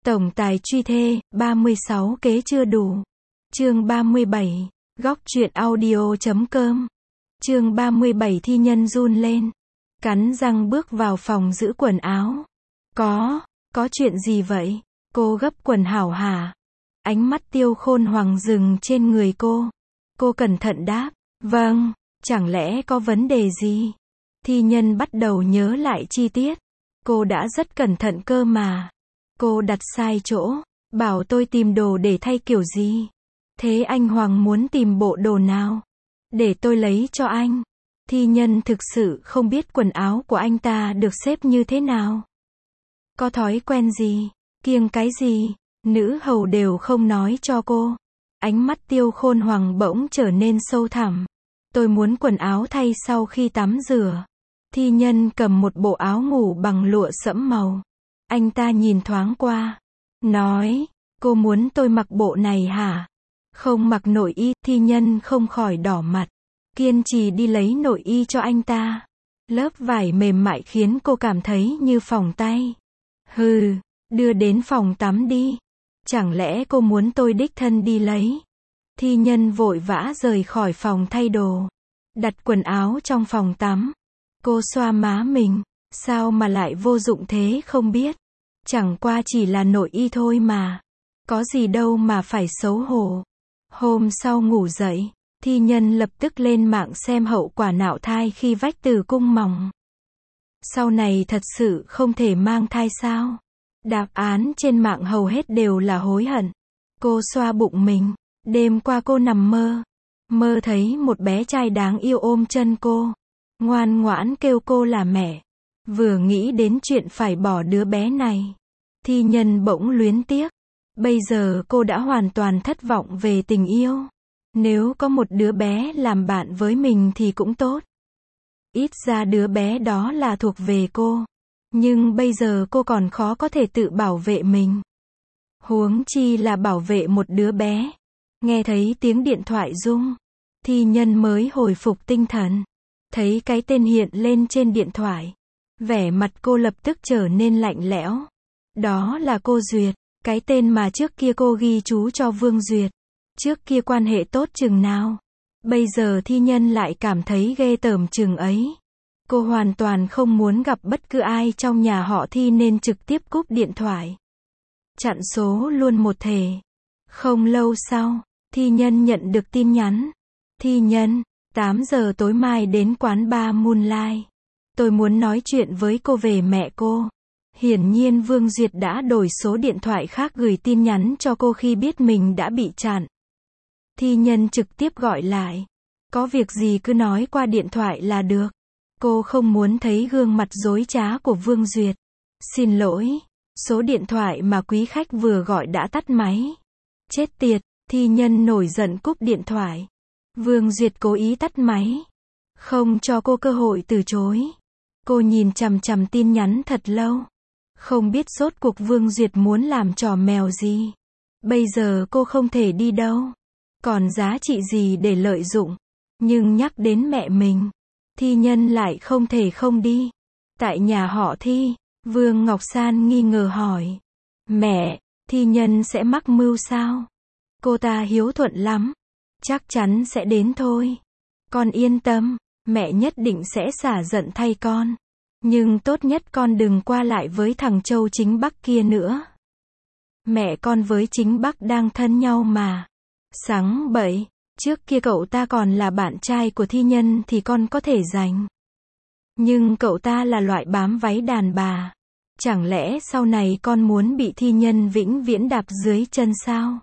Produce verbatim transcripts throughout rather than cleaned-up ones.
Tổng tài truy thê, ba mươi sáu kế chưa đủ. Chương ba mươi bảy. Góc truyện audio chấm com. Chương ba mươi bảy Thi Nhân run lên. Cắn răng bước vào phòng giữ quần áo. Có, có chuyện gì vậy? Cô gấp quần hảo hả? Ánh mắt Tiêu Khôn Hoàng dừng trên người cô. Cô cẩn thận đáp. Vâng, chẳng lẽ có vấn đề gì? Thi Nhân bắt đầu nhớ lại chi tiết. Cô đã rất cẩn thận cơ mà. Cô đặt sai chỗ, bảo tôi tìm đồ để thay kiểu gì? Thế anh Hoàng muốn tìm bộ đồ nào? Để tôi lấy cho anh. Thi Nhân thực sự không biết quần áo của anh ta được xếp như thế nào. Có thói quen gì, kiêng cái gì, nữ hầu đều không nói cho cô. Ánh mắt Tiêu Khôn Hoàng bỗng trở nên sâu thẳm. Tôi muốn quần áo thay sau khi tắm rửa. Thi Nhân cầm một bộ áo ngủ bằng lụa sẫm màu. Anh ta nhìn thoáng qua. Nói, cô muốn tôi mặc bộ này hả? Không mặc nội y. Thi Nhân không khỏi đỏ mặt. Kiên trì đi lấy nội y cho anh ta. Lớp vải mềm mại khiến cô cảm thấy như phỏng tay. Hừ, đưa đến phòng tắm đi. Chẳng lẽ cô muốn tôi đích thân đi lấy? Thi Nhân vội vã rời khỏi phòng thay đồ. Đặt quần áo trong phòng tắm. Cô xoa má mình. Sao mà lại vô dụng thế không biết. Chẳng qua chỉ là nội y thôi mà. Có gì đâu mà phải xấu hổ. Hôm sau ngủ dậy, Thi Nhân lập tức lên mạng xem hậu quả nạo thai khi vách tử cung mỏng. Sau này thật sự không thể mang thai sao? Đáp án trên mạng hầu hết đều là hối hận. Cô xoa bụng mình. Đêm qua cô nằm mơ. Mơ thấy một bé trai đáng yêu ôm chân cô. Ngoan ngoãn kêu cô là mẹ. Vừa nghĩ đến chuyện phải bỏ đứa bé này, Thi Nhân bỗng luyến tiếc. Bây giờ cô đã hoàn toàn thất vọng về tình yêu. Nếu có một đứa bé làm bạn với mình thì cũng tốt. Ít ra đứa bé đó là thuộc về cô. Nhưng bây giờ cô còn khó có thể tự bảo vệ mình. Huống chi là bảo vệ một đứa bé. Nghe thấy tiếng điện thoại rung, Thi Nhân mới hồi phục tinh thần. Thấy cái tên hiện lên trên điện thoại. Vẻ mặt cô lập tức trở nên lạnh lẽo. Đó là cô Duyệt, cái tên mà trước kia cô ghi chú cho Vương Duyệt. Trước kia quan hệ tốt chừng nào. Bây giờ Thi Nhân lại cảm thấy ghê tởm chừng ấy. Cô hoàn toàn không muốn gặp bất cứ ai trong nhà họ Thi nên trực tiếp cúp điện thoại. Chặn số luôn một thể. Không lâu sau, Thi Nhân nhận được tin nhắn. Thi Nhân, tám giờ tối mai đến quán bar Moonlight. Tôi muốn nói chuyện với cô về mẹ cô. Hiển nhiên Vương Duyệt đã đổi số điện thoại khác gửi tin nhắn cho cô khi biết mình đã bị chặn. Thi Nhân trực tiếp gọi lại. Có việc gì cứ nói qua điện thoại là được. Cô không muốn thấy gương mặt dối trá của Vương Duyệt. Xin lỗi, số điện thoại mà quý khách vừa gọi đã tắt máy. Chết tiệt, Thi Nhân nổi giận cúp điện thoại. Vương Duyệt cố ý tắt máy. Không cho cô cơ hội từ chối. Cô nhìn chằm chằm tin nhắn thật lâu. Không biết rốt cuộc Vương Duyệt muốn làm trò mèo gì. Bây giờ cô không thể đi đâu. Còn giá trị gì để lợi dụng. Nhưng nhắc đến mẹ mình, Thi Nhân lại không thể không đi. Tại nhà họ Thi, Vương Ngọc San nghi ngờ hỏi. Mẹ, Thi Nhân sẽ mắc mưu sao? Cô ta hiếu thuận lắm. Chắc chắn sẽ đến thôi. Con yên tâm, mẹ nhất định sẽ xả giận thay con. Nhưng tốt nhất con đừng qua lại với thằng Châu Chính Bắc kia nữa. Mẹ con với Chính Bắc đang thân nhau mà. Sáng bậy, trước kia cậu ta còn là bạn trai của Thi Nhân thì con có thể giành. Nhưng cậu ta là loại bám váy đàn bà. Chẳng lẽ sau này con muốn bị Thi Nhân vĩnh viễn đạp dưới chân sao?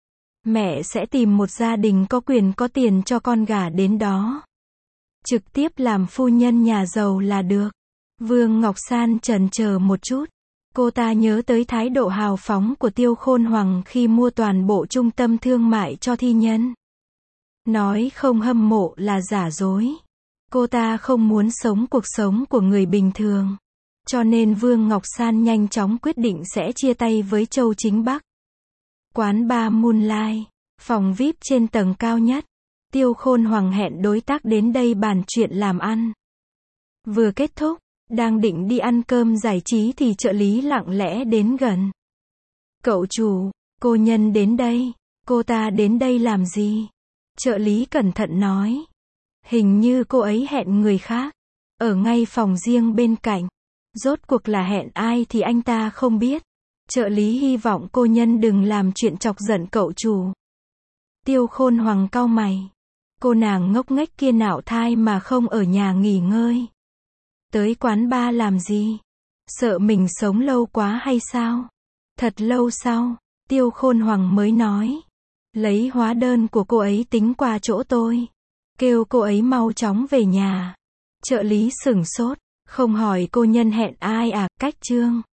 Mẹ sẽ tìm một gia đình có quyền có tiền cho con gả đến đó. Trực tiếp làm phu nhân nhà giàu là được. Vương Ngọc San chần chờ một chút. Cô ta nhớ tới thái độ hào phóng của Tiêu Khôn Hoàng khi mua toàn bộ trung tâm thương mại cho Thi Nhân. Nói không hâm mộ là giả dối. Cô ta không muốn sống cuộc sống của người bình thường. Cho nên Vương Ngọc San nhanh chóng quyết định sẽ chia tay với Châu Chính Bắc. Quán bar Moonlight, phòng vi ai pi trên tầng cao nhất. Tiêu Khôn Hoàng hẹn đối tác đến đây bàn chuyện làm ăn. Vừa kết thúc, đang định đi ăn cơm giải trí thì trợ lý lặng lẽ đến gần. Cậu chủ, cô nhân đến đây. Cô ta đến đây làm gì? Trợ lý cẩn thận nói. Hình như cô ấy hẹn người khác. Ở ngay phòng riêng bên cạnh. Rốt cuộc là hẹn ai thì anh ta không biết. Trợ lý hy vọng cô nhân đừng làm chuyện chọc giận cậu chủ. Tiêu Khôn Hoàng cau mày. Cô nàng ngốc nghếch kia nạo thai mà không ở nhà nghỉ ngơi. Tới quán bar làm gì? Sợ mình sống lâu quá hay sao? Thật lâu sau, Tiêu Khôn Hoàng mới nói. Lấy hóa đơn của cô ấy tính qua chỗ tôi. Kêu cô ấy mau chóng về nhà. Trợ lý sửng sốt. Không hỏi cô nhân hẹn ai à, cách trương.